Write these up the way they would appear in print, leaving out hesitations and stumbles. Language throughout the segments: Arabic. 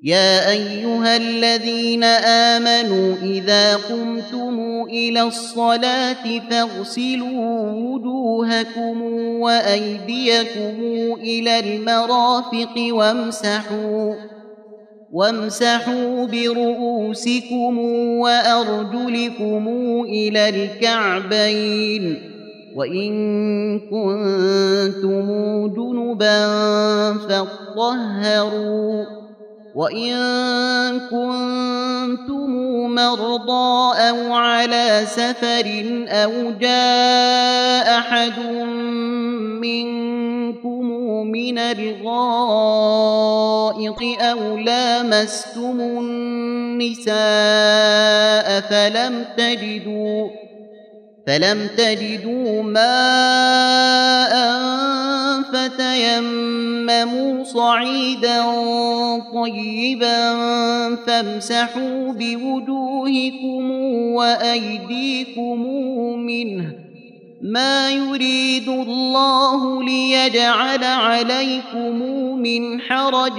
يا أيها الذين آمنوا إذا قمتم إلى الصلاة فاغسلوا وجوهكم وأيديكم إلى المرافق وامسحوا برؤوسكم وأرجلكم إلى الكعبين وإن كنتم جنبا فاطهروا وإن كنتم مرضى أو على سفر أو جاء أحد منكم من الغائط أو لامستم النساء فلم تجدوا ماء فتيمموا صعيدا طيبا فامسحوا بوجوهكم وأيديكم منه ما يريد الله ليجعل عليكم من حرج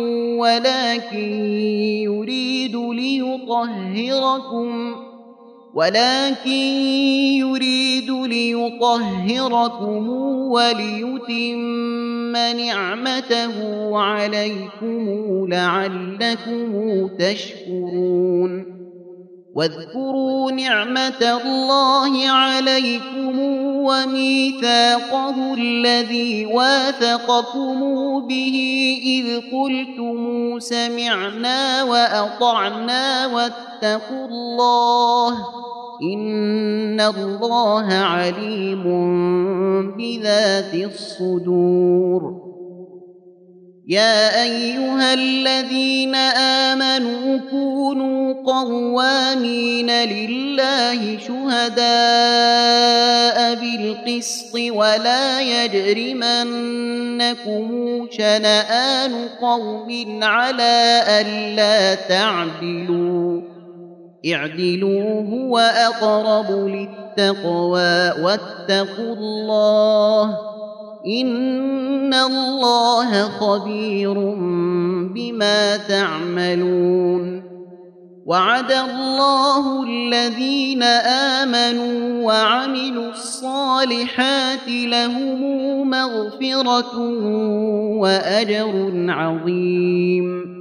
ولكن يريد ليطهركم وليتم نعمته عليكم لعلكم تشكرون واذكروا نعمة الله عليكم وميثاقه الذي واثقكم به إذ قلتم سمعنا وأطعنا واتقوا الله إن الله عليم بذات الصدور يا أيها الذين آمنوا كونوا قوامين لله شهداء بالقسط ولا يجرمنكم شنآن قوم على ألا تعدلوا اعدلوا هو أقرب للتقوى واتقوا الله إن الله خبير بما تعملون وعد الله الذين آمنوا وعملوا الصالحات لهم مغفرة وأجر عظيم